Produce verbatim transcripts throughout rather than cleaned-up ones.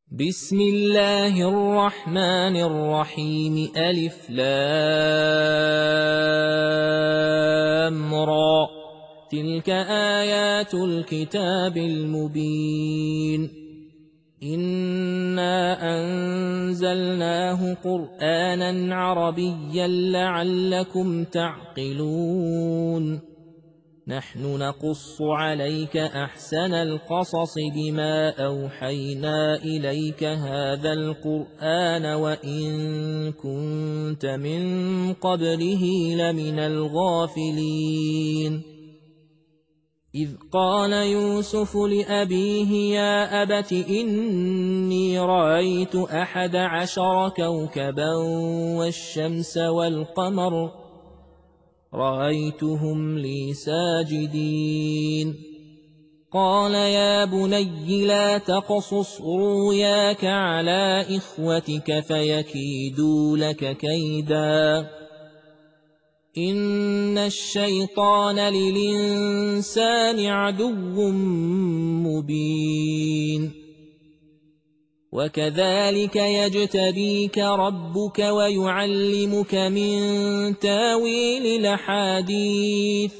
بسم الله الرحمن الرحيم ألف لام را تلك آيات الكتاب المبين إنا أنزلناه قرآنا عربيا لعلكم تعقلون نحن نقص عليك أحسن القصص بما أوحينا إليك هذا القرآن وإن كنت من قبله لمن الغافلين إذ قال يوسف لأبيه يا أبت إني رأيت أحد عشر كوكبا والشمس والقمر رأيتهم لي ساجدين قال يا بني لا تقصص رؤياك على إخوتك فيكيدوا لك كيدا إن الشيطان للإنسان عدو مبين وكذلك يجتبيك ربك ويعلمك من تاويل الأحاديث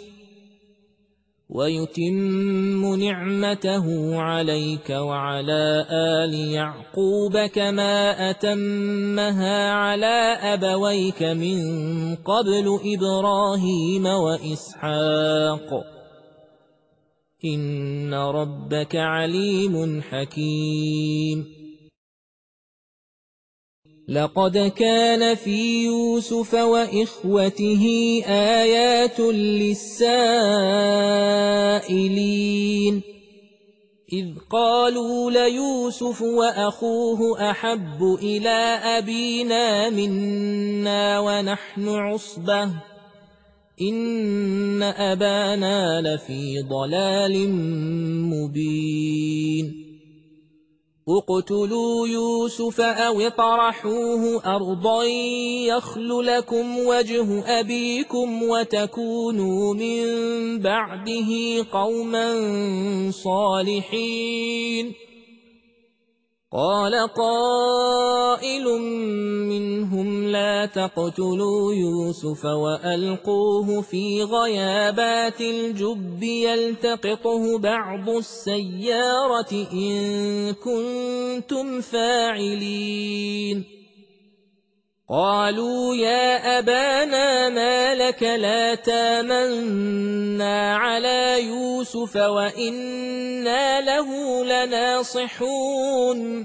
ويتم نعمته عليك وعلى آل يعقوب كما أتمها على أبويك من قبل إبراهيم وإسحاق إن ربك عليم حكيم لقد كان في يوسف وإخوته آيات للسائلين إذ قالوا ليوسف وأخوه أحب إلى أبينا منا ونحن عصبة إن أبانا لفي ضلال مبين اقتلوا يوسف أو اطرحوه أرضا يخل لكم وجه أبيكم وتكونوا من بعده قوما صالحين قال قائل منهم لا تقتلوا يوسف وألقوه في غيابات الجب يلتقطه بعض السيارة إن كنتم فاعلين قالوا يا أبانا ما لك لا تامنا على يوسف وإنا له لناصحون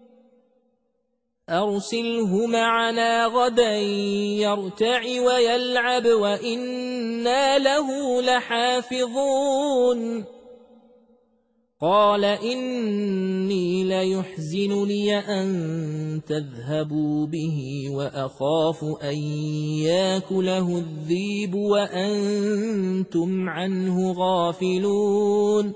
أرسله معنا غدا يرتع ويلعب وإنا له لحافظون قال إني ليحزنني أن تذهبوا به وأخاف أن يأكله الذئب وأنتم عنه غافلون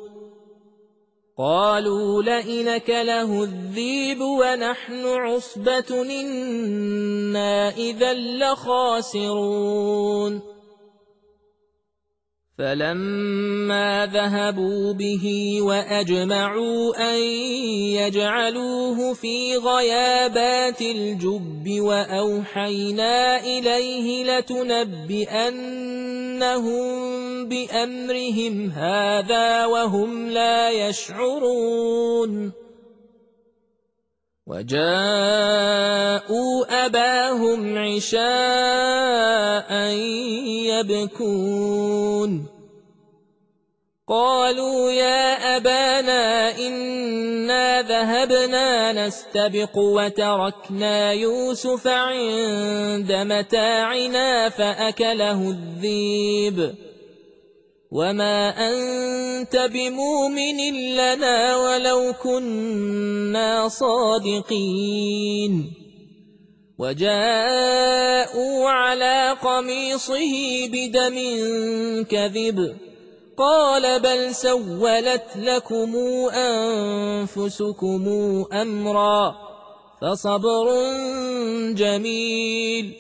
قالوا لئن أكله الذئب ونحن عصبة إنا إذا لخاسرون فلما ذهبوا به وأجمعوا أن يجعلوه في غيابات الجب وأوحينا إليه لتنبئنهم بأمرهم هذا وهم لا يشعرون وجاءوا أباهم عشاء يبكون قالوا يا أبانا إنا ذهبنا نستبق وتركنا يوسف عند متاعنا فأكله الذئب وما أنت بمؤمن لنا ولو كنا صادقين وجاءوا على قميصه بدم كذب قال بل سولت لكم أنفسكم أمرا فصبر جميل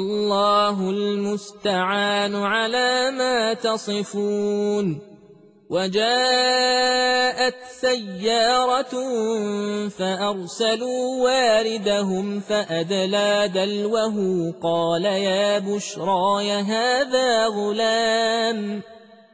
والله المستعان على ما تصفون وجاءت سيارة فأرسلوا واردهم فأدلى دلوه قال يا بشراي هذا غلام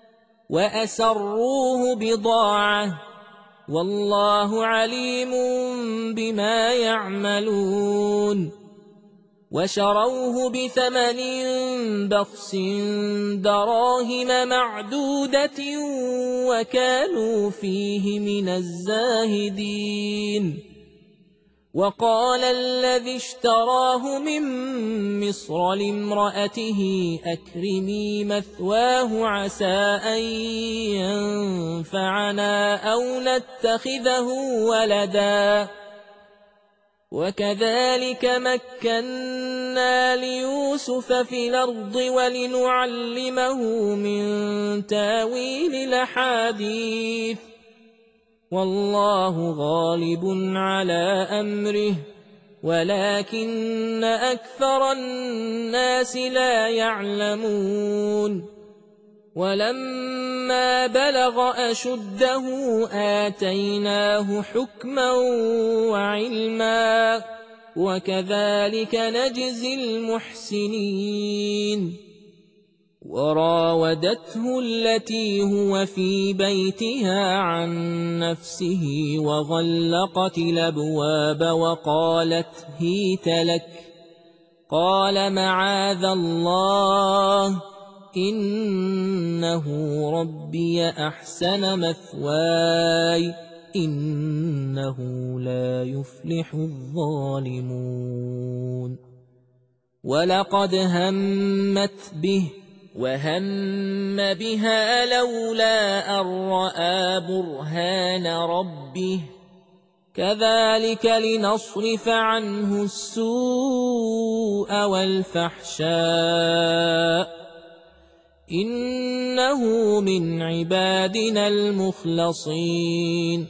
وأسروه بضاعة والله عليم بما يعملون وشروه بثمن بخس دراهم معدودة وكانوا فيه من الزاهدين وقال الذي اشتراه من مصر لامرأته أكرمي مثواه عسى أن ينفعنا أو نتخذه ولدا وكذلك مكنا ليوسف في الأرض ولنعلمه من تاويل الأحاديث والله غالب على أمره ولكن أكثر الناس لا يعلمون ولما بلغ أشده آتيناه حكما وعلما وكذلك نجزي المحسنين وراودته التي هو في بيتها عن نفسه وغلقت الأبواب وقالت هيت لك قال معاذ الله إنه ربي أحسن مثواي إنه لا يفلح الظالمون ولقد همت به وهم بها لولا أن رأى برهان ربه كذلك لنصرف عنه السوء والفحشاء إنه من عبادنا المخلصين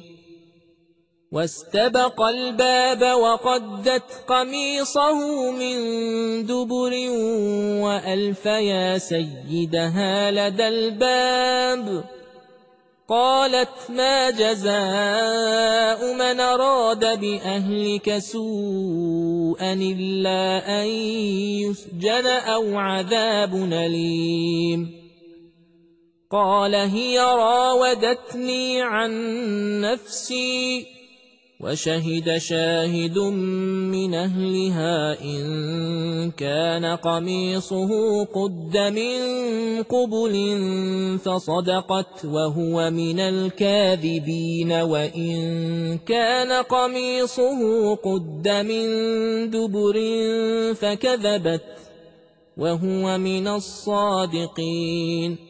واستبق الباب وقدت قميصه من دبر وألف يا سيدها لدى الباب قالت ما جزاء من أراد بأهلك سوءا إلا أن يسجن أو عذاب أليم قال هي راودتني عن نفسي وشهد شاهد من أهلها إن كان قميصه قد من قبل فصدقت وهو من الكاذبين وإن كان قميصه قد من دبر فكذبت وهو من الصادقين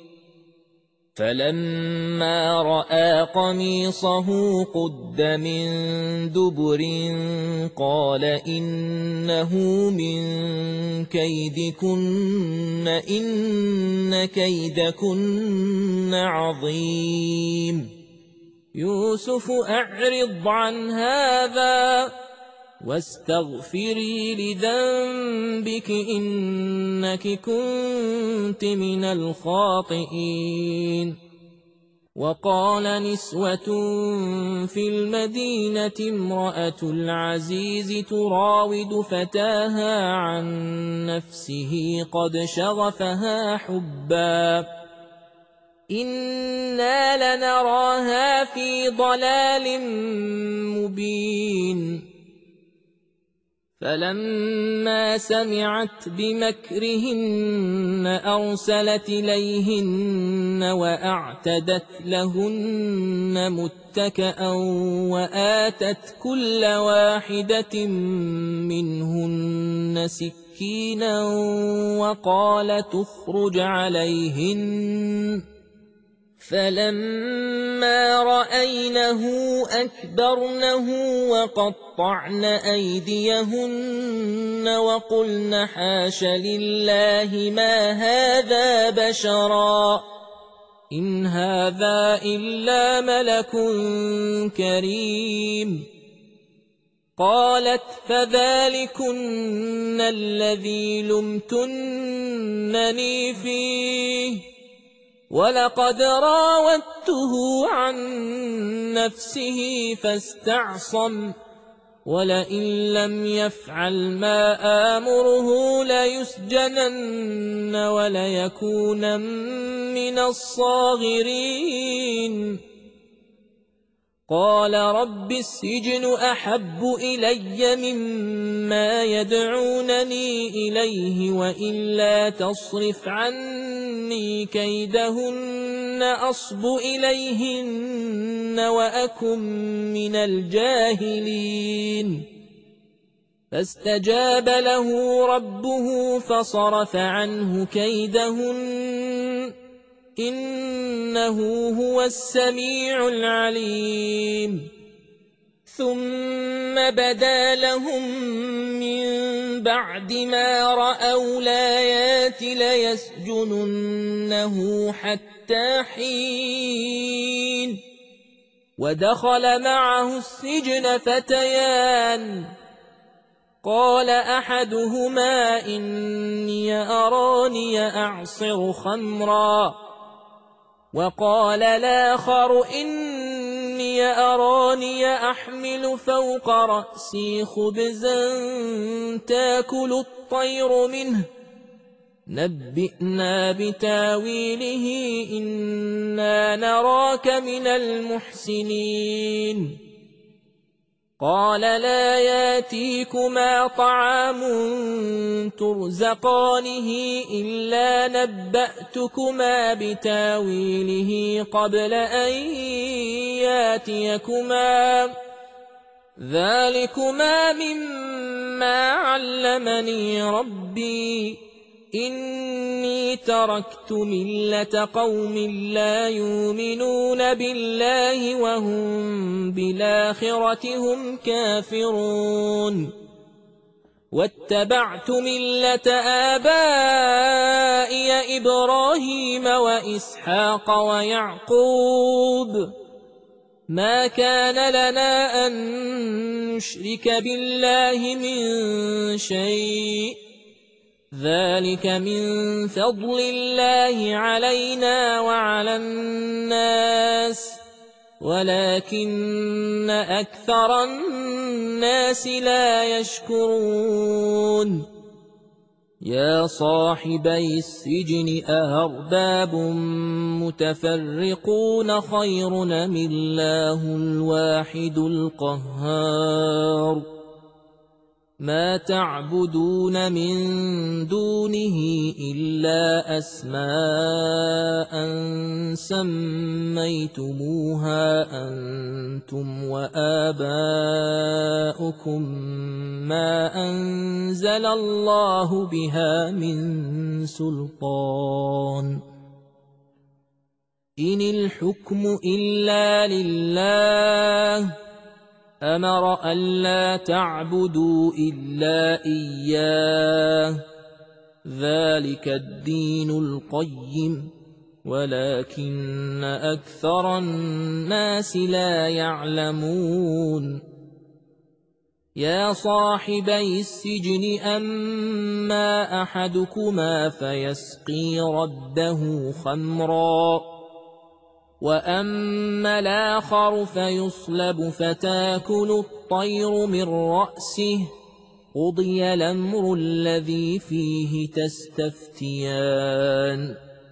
فلما رأى قميصه قد من دبر قال إنه من كيدكن إن كيدكن عظيم يوسف أعرض عن هذا واستغفري لذنبك إنك كنت من الخاطئين وقال نسوة في المدينة امرأة العزيز تراود فتاها عن نفسه قد شغفها حبا إنا لنراها في ضلال مبين فلما سمعت بمكرهن أرسلت إليهن وأعتدت لهن متكأ وآتت كل واحدة منهن سكينا وقالت اخرج عليهن فلما رأينه أكبرنه وقطعن أيديهن وقلن حاش لله ما هذا بشرا إن هذا إلا ملك كريم قالت فذلكن الذي لمتنني فيه ولقد راودته عن نفسه فاستعصم ولئن لم يفعل ما آمره ليسجنن وليكونن من الصاغرين قال رب السجن أحب إلي مما يدعونني إليه وإلا تصرف عني كيدهن أصب إليهن وأكن من الجاهلين فاستجاب له ربه فصرف عنه كيدهن إنه هو السميع العليم ثم بدا لهم من بعد ما رأوا الآيات ليسجننه حتى حين ودخل معه السجن فتيان قال أحدهما إني أراني أعصر خمرا وقال الآخر إني أراني أحمل فوق رأسي خبزا تاكل الطير منه نبئنا بتاويله إنا نراك من المحسنين قال لا ياتيكما طعام ترزقانه إلا نبأتكما بتاويله قبل أن ياتيكما ذلكما مما علمني ربي إني تركت ملة قوم لا يؤمنون بالله وهم بالآخرة هم كافرون واتبعت ملة آبائي إبراهيم وإسحاق ويعقوب ما كان لنا أن نشرك بالله من شيء ذلك من فضل الله علينا وعلى الناس ولكن أكثر الناس لا يشكرون يا صاحبي السجن أأرباب متفرقون خير أم الله الواحد القهار ما تعبدون من دونه إلا أسماء سميتموها أنتم وآباؤكم ما أنزل الله بها من سلطان إن الحكم إلا لله أمر ألا تعبدوا إلا إياه ذلك الدين القيم ولكن أكثر الناس لا يعلمون يا صاحبي السجن أما أحدكما فيسقي ربه خمرا وأما الآخر فيصلب فتاكل الطير من رأسه قضي الأمر الذي فيه تستفتيان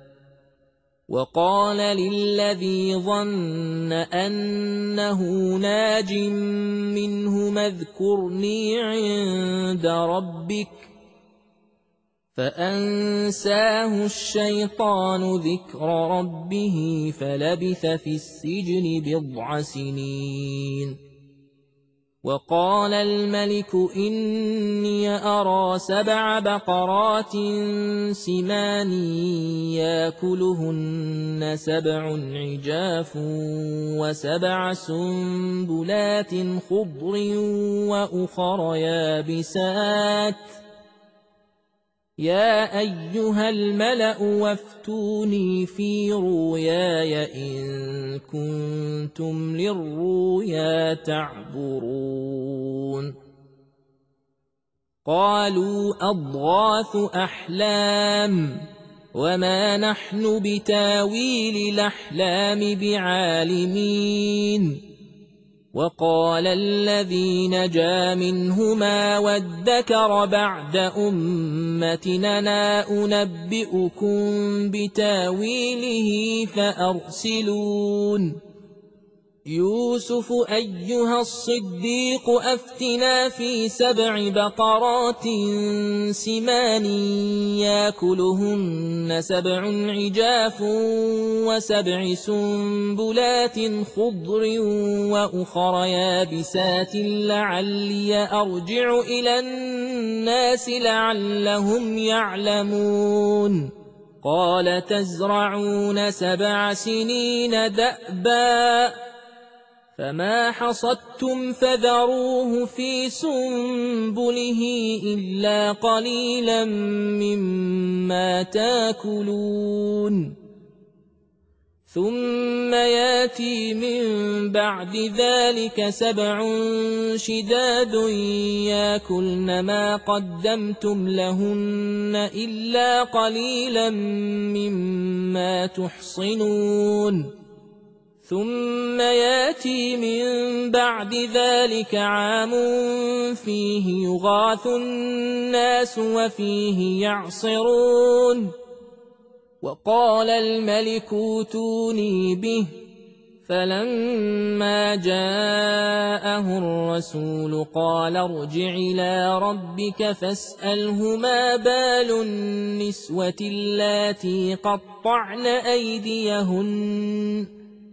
وقال للذي ظن أنه ناج منه اذكرني عند ربك فأنساه الشيطان ذكر ربه فلبث في السجن بضع سنين وقال الملك إني أرى سبع بقرات سمان يأكلهن سبع عجاف وسبع سنبلات خضر وأخر يابسات يا أيها الملأ وافتوني في رؤياي إن كنتم للرؤيا تعبرون قالوا أضغاث أحلام وما نحن بتاويل الأحلام بعالمين وقال الذي نجا منهما وادكر بعد أمتنا أنبئكم بتاويله فأرسلون يوسف أيها الصديق أفتنا في سبع بقرات سمان ياكلهن سبع عجاف وسبع سنبلات خضر وأخر يابسات لعلي أرجع إلى الناس لعلهم يعلمون قال تزرعون سبع سنين دأبا فما حصدتم فذروه في سنبله إلا قليلا مما تاكلون ثم ياتي من بعد ذلك سبع شداد ياكلن ما قدمتم لهن إلا قليلا مما تحصنون ثم ياتي من بعد ذلك عام فيه يغاث الناس وفيه يعصرون وقال الملك اوتوني به فلما جاءه الرسول قال ارجع إلى ربك فاسأله ما بال النسوة اللاتي قطعن أيديهن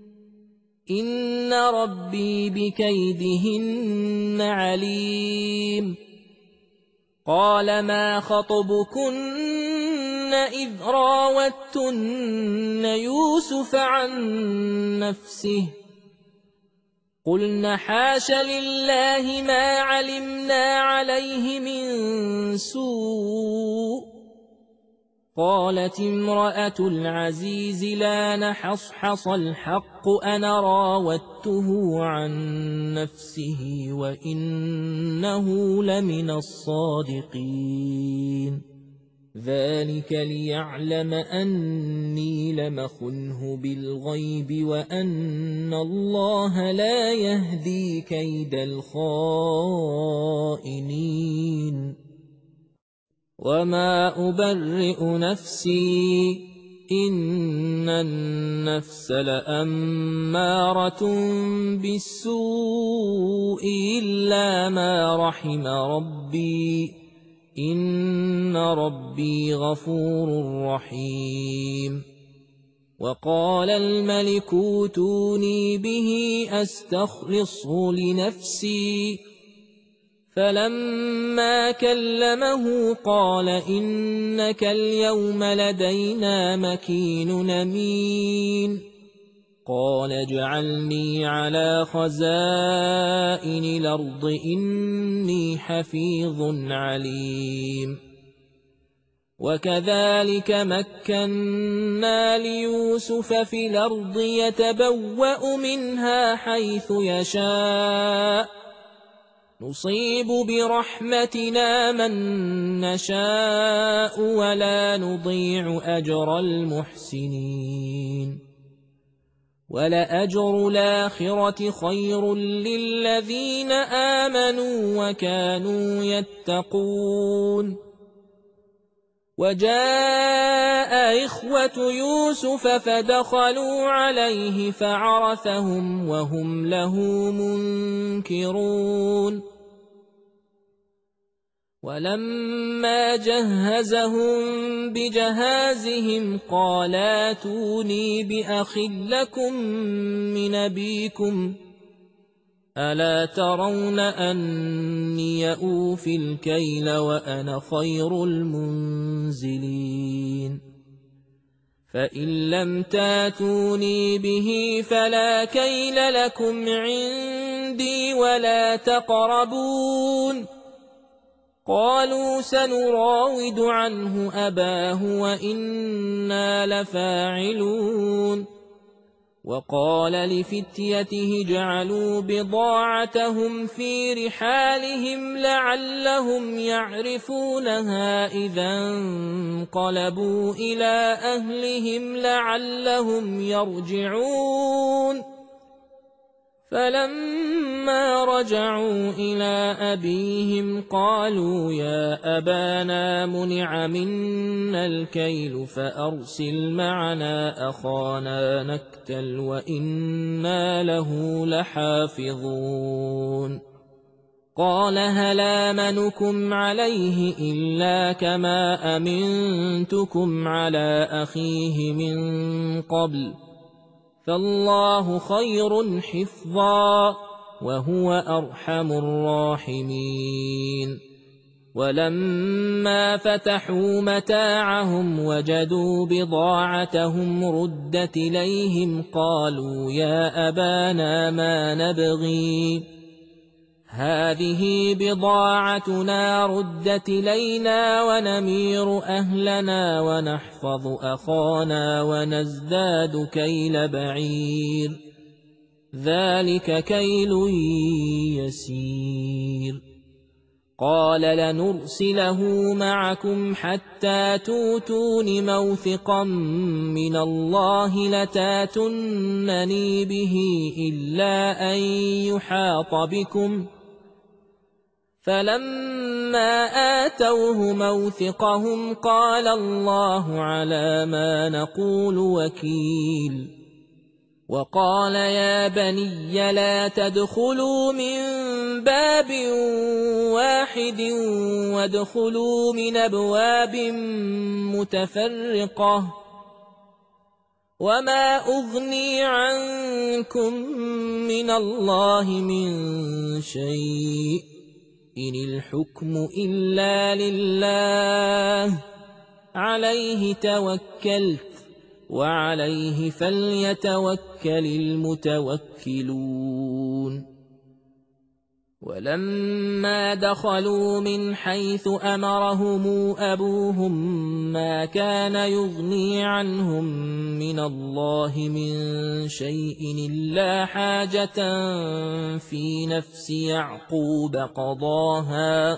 إن ربي بكيدهن عليم قال ما خطبكن إذ راوتن يوسف عن نفسه قلن حاش لله ما علمنا عليه من سوء قالت امرأة العزيز لا نحصحص الحق أنا راودته عن نفسه وإنه لمن الصادقين ذلك ليعلم أني لم أخنه بالغيب وأن الله لا يهدي كيد الخائنين وما أبرئ نفسي إن النفس لأمارة بالسوء إلا ما رحم ربي إن ربي غفور رحيم وقال الملك اوتوني به أستخلصه لنفسي فلما كلمه قال إنك اليوم لدينا مكين أمين قال اجعلني على خزائن الأرض إني حفيظ عليم وكذلك مكنا ليوسف في الأرض يتبوأ منها حيث يشاء نصيب برحمتنا من نشاء ولا نضيع أجر المحسنين ولأجر الآخرة خير للذين آمنوا وكانوا يتقون وجاء إخوة يوسف فدخلوا عليه فعرفهم وهم له منكرون ولما جهزهم بجهازهم قال ائتوني بأخ لكم من أبيكم ألا ترون أني أوفي الكيل وأنا خير المنزلين فإن لم تاتوني به فلا كيل لكم عندي ولا تقربون قالوا سنراود عنه أباه وإنا لفاعلون وقال لفتيته جعلوا بضاعتهم في رحالهم لعلهم يعرفونها إذا انقلبوا إلى أهلهم لعلهم يرجعون فلما رجعوا إلى أبيهم قالوا يا أبانا منع منا الكيل فأرسل معنا أخانا نكتل وإنا له لحافظون قال هل آمنكم عليه إلا كما أمنتكم على أخيه من قبل فالله خير حفظا وهو أرحم الراحمين ولما فتحوا متاعهم وجدوا بضاعتهم ردت إليهم قالوا يا أبانا ما نبغي هذه بضاعتنا ردت إلينا ونمير أهلنا ونحفظ أخانا ونزداد كيل بعير ذلك كيل يسير قال لنرسله معكم حتى توتون موثقا من الله لتاتونني به إلا أن يحاط بكم فلما آتوه موثقهم قال الله على ما نقول وكيل وقال يا بني لا تدخلوا من باب واحد وادخلوا من أبواب متفرقة وما أغني عنكم من الله من شيء إن الحكم إلا لله عليه توكلت وعليه فليتوكل المتوكلون ولما دخلوا من حيث أمرهم أبوهم ما كان يغني عنهم من الله من شيء إلا حاجة في نفس يعقوب قضاها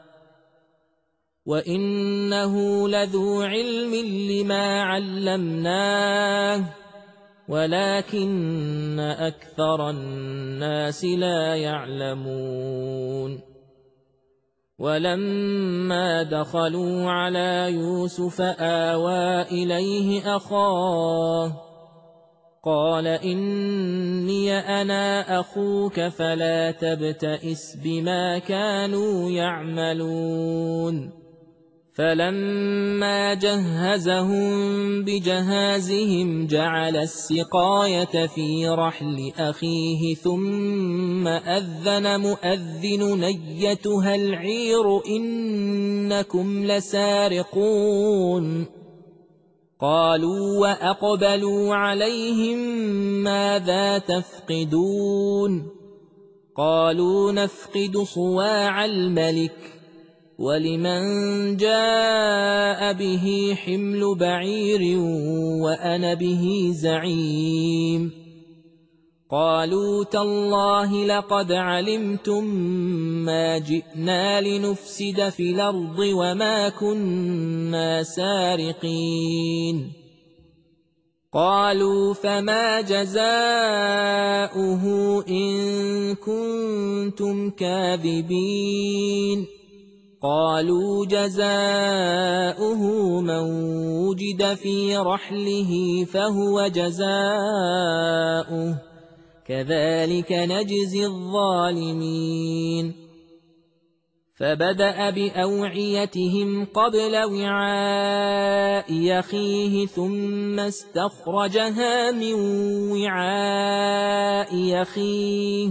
وإنه لذو علم لما علمناه ولكن أكثر الناس لا يعلمون ولما دخلوا على يوسف آوى إليه أخاه قال إني أنا أخوك فلا تبتئس بما كانوا يعملون فلما جهزهم بجهازهم جعل السقاية في رحل أخيه ثم أذن مؤذن أيتها العير إنكم لسارقون قالوا وأقبلوا عليهم ماذا تفقدون قالوا نفقد صواع الملك ولمن جاء به حمل بعير وأنا به زعيم قالوا تالله لقد علمتم ما جئنا لنفسد في الأرض وما كنا سارقين قالوا فما جزاؤه إن كنتم كاذبين قالوا جزاؤه من وجد في رحله فهو جزاؤه كذلك نجزي الظالمين فبدأ بأوعيتهم قبل وعاء أخيه ثم استخرجها من وعاء أخيه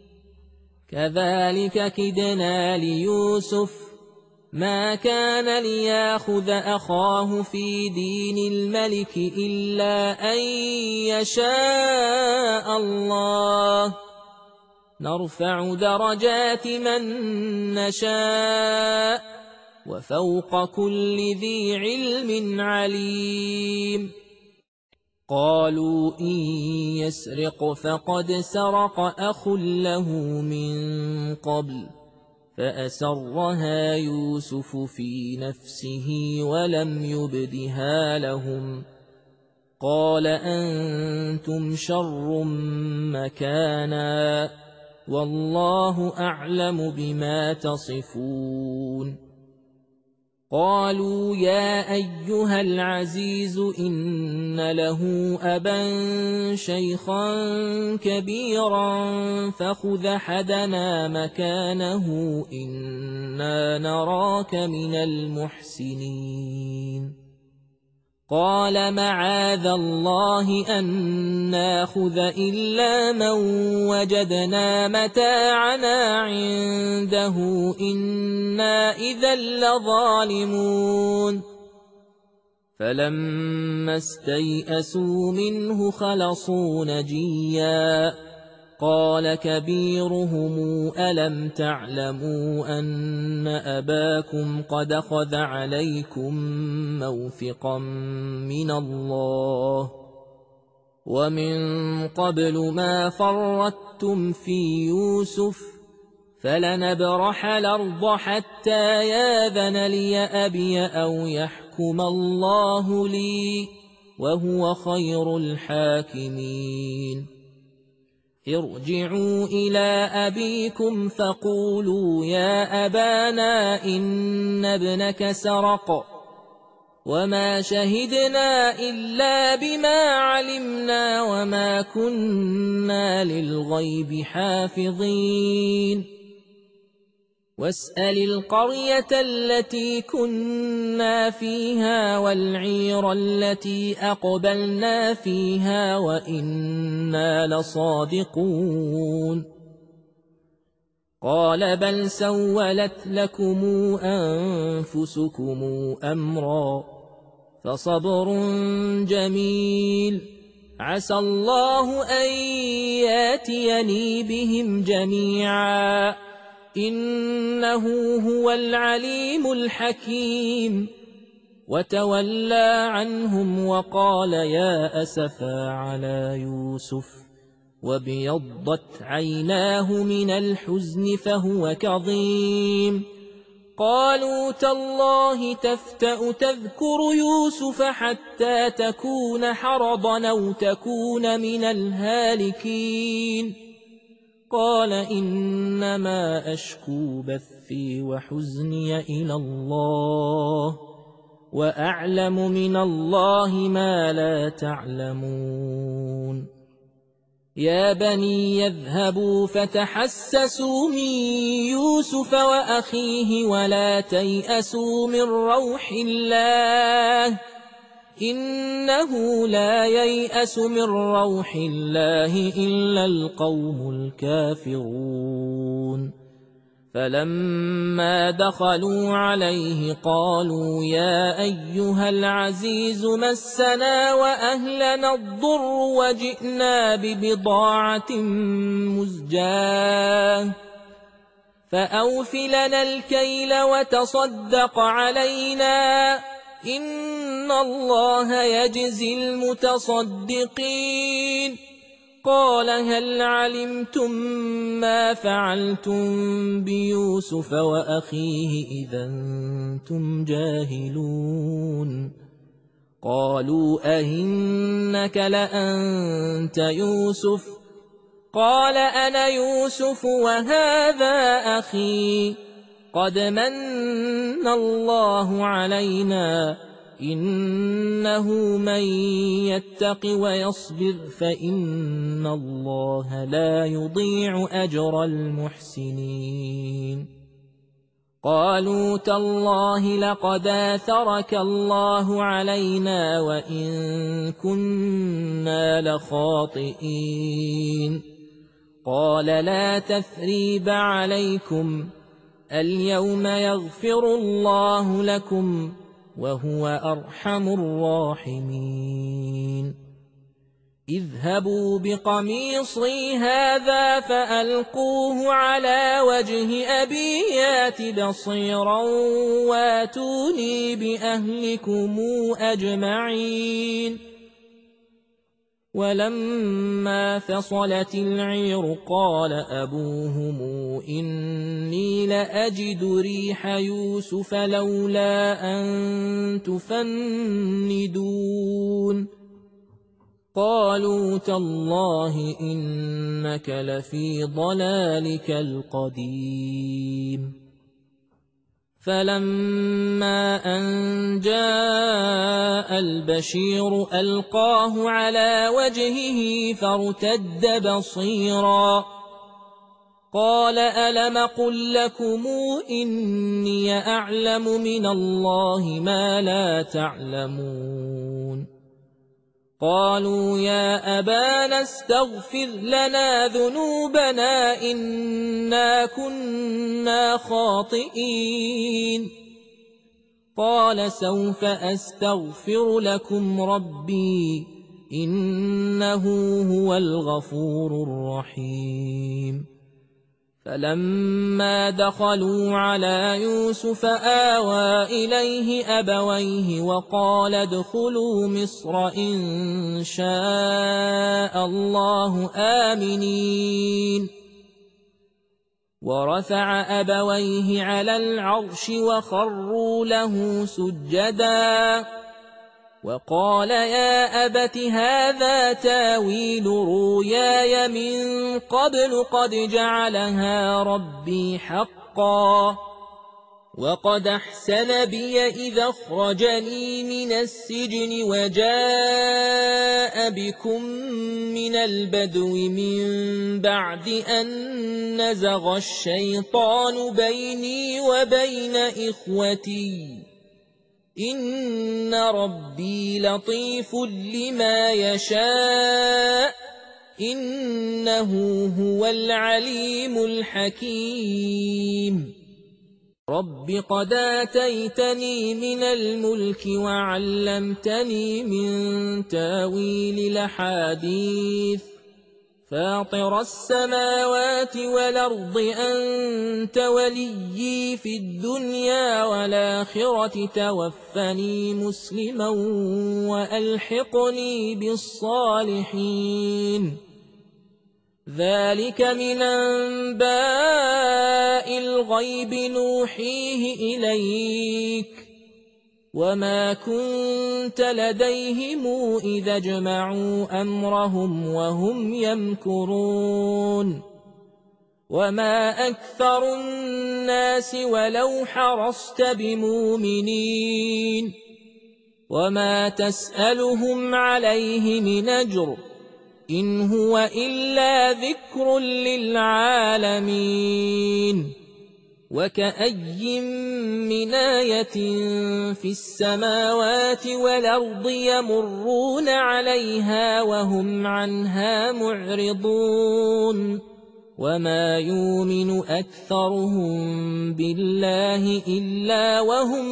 كذلك كدنا ليوسف ما كان ليأخذ أخاه في دين الملك إلا أن يشاء الله نرفع درجات من نشاء وفوق كل ذي علم عليم قالوا إن يسرق فقد سرق أخ له من قبل فأسرها يوسف في نفسه ولم يبدها لهم قال أنتم شر مكانا والله أعلم بما تصفون قالوا يا أيها العزيز إن له أبا شيخا كبيرا فخذ أحدنا مكانه إنا نراك من المحسنين قال معاذ الله أن ناخذ إلا من وجدنا متاعنا عنده إنا إذا لظالمون فلما استيئسوا منه خلصوا نجيا قال كبيرهم ألم تعلموا أن أباكم قد أخذ عليكم موثقا من الله ومن قبل ما فرطتم في يوسف فلنبرح الأرض حتى ياذن لي أبي أو يحكم الله لي وهو خير الحاكمين ارجعوا إلى أبيكم فقولوا يا أبانا إن ابنك سرق وما شهدنا إلا بما علمنا وما كنا للغيب حافظين واسأل القرية التي كنا فيها والعير التي أقبلنا فيها وإنا لصادقون قال بل سولت لكم أنفسكم أمرا فصبر جميل عسى الله أن ياتيني بهم جميعا إنه هو العليم الحكيم وتولى عنهم وقال يا أسفا على يوسف وابيضت عيناه من الحزن فهو كظيم قالوا تالله تفتأ تذكر يوسف حتى تكون حرضا أو تكون من الهالكين قال إنما أشكو بثي وحزني إلى الله وأعلم من الله ما لا تعلمون يا بني يذهبوا فتحسسوا من يوسف وأخيه ولا تيأسوا من روح الله إنه لا ييأس من روح الله إلا القوم الكافرون فلما دخلوا عليه قالوا يا أيها العزيز مسنا وأهلنا الضر وجئنا ببضاعة مزجاة فأوف لنا الكيل وتصدق علينا إن الله يجزي المتصدقين قال هل علمتم ما فعلتم بيوسف وأخيه إذا أنتم جاهلون قالوا أئنك لأنت يوسف قال أنا يوسف وهذا أخي قد من الله علينا إنه من يتق ويصبر فإن الله لا يضيع أجر المحسنين قالوا تالله لقد آثرك الله علينا وإن كنا لخاطئين قال لا تثريب عليكم اليوم يغفر الله لكم وهو أرحم الراحمين اذهبوا بقميصي هذا فألقوه على وجه أبي يات بصيرا واتوني بأهلكم أجمعين ولما فصلت العير قال أبوهم إني لأجد ريح يوسف لولا أن تفندون قالوا تالله إنك لفي ضلالك القديم فلما أن جاء البشير ألقاه على وجهه فارتد بصيرا قال ألم قل لكم إني أعلم من الله ما لا تعلمون قالوا يا أبانا استغفر لنا ذنوبنا إنا كنا خاطئين قال سوف أستغفر لكم ربي إنه هو الغفور الرحيم فلما دخلوا على يوسف آوى إليه أبويه وقال ادخلوا مصر إن شاء الله آمنين ورفع أبويه على العرش وخروا له سجدا وقال يا أبت هذا تاويل رؤياي من قبل قد جعلها ربي حقا وقد أحسن بي إذا أخرجني من السجن وجاء بكم من البدو من بعد أن نزغ الشيطان بيني وبين إخوتي إن ربي لطيف لما يشاء إنه هو العليم الحكيم رب قد آتيتني من الملك وعلمتني من تاويل الأحاديث فاطر السماوات والأرض أنت وليي في الدنيا والآخرة توفني مسلما وألحقني بالصالحين ذلك من أنباء الغيب نوحيه إليك وما كنت لديهم إذا جمعوا أمرهم وهم يمكرون وما أكثر الناس ولو حرصت بمؤمنين وما تسألهم عليه من أجر إن هو إلا ذكر للعالمين وكأي من آية في السماوات والأرض يمرون عليها وهم عنها معرضون وما يؤمن أكثرهم بالله إلا وهم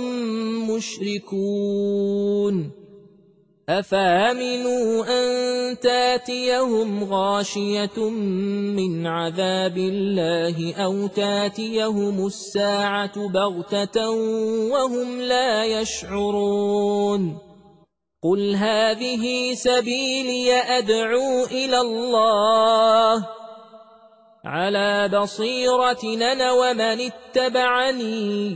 مشركون أفامنوا أن تاتيهم غاشية من عذاب الله أو تاتيهم الساعة بغتة وهم لا يشعرون قل هذه سبيلي أدعو إلى الله على بصيرة أنا ومن اتبعني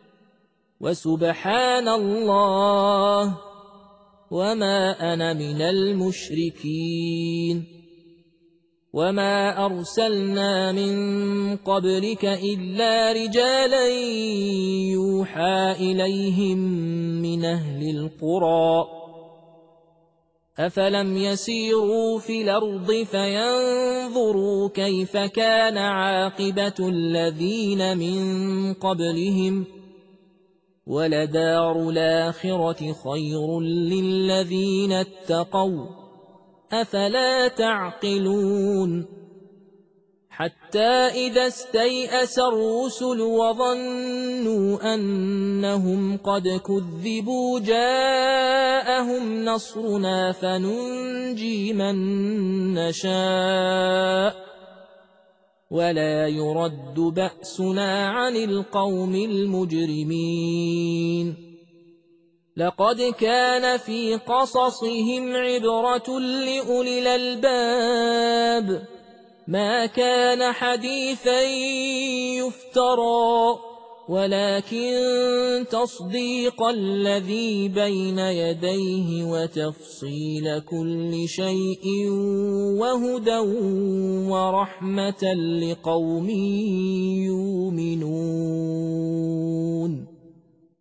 وسبحان الله وما أنا من المشركين وما أرسلنا من قبلك إلا رجالا يوحى إليهم من أهل القرى أفلم يسيروا في الأرض فينظروا كيف كان عاقبة الذين من قبلهم ولدار الآخرة خير للذين اتقوا أفلا تعقلون حتى إذا استيأس الرسل وظنوا أنهم قد كذبوا جاءهم نصرنا فننجي من نشاء ولا يرد بأسنا عن القوم المجرمين لقد كان في قصصهم عبرة لأولي الألباب ما كان حديثا يفترى ولكن تصديق الذي بين يديه وتفصيل كل شيء وهدى ورحمة لقوم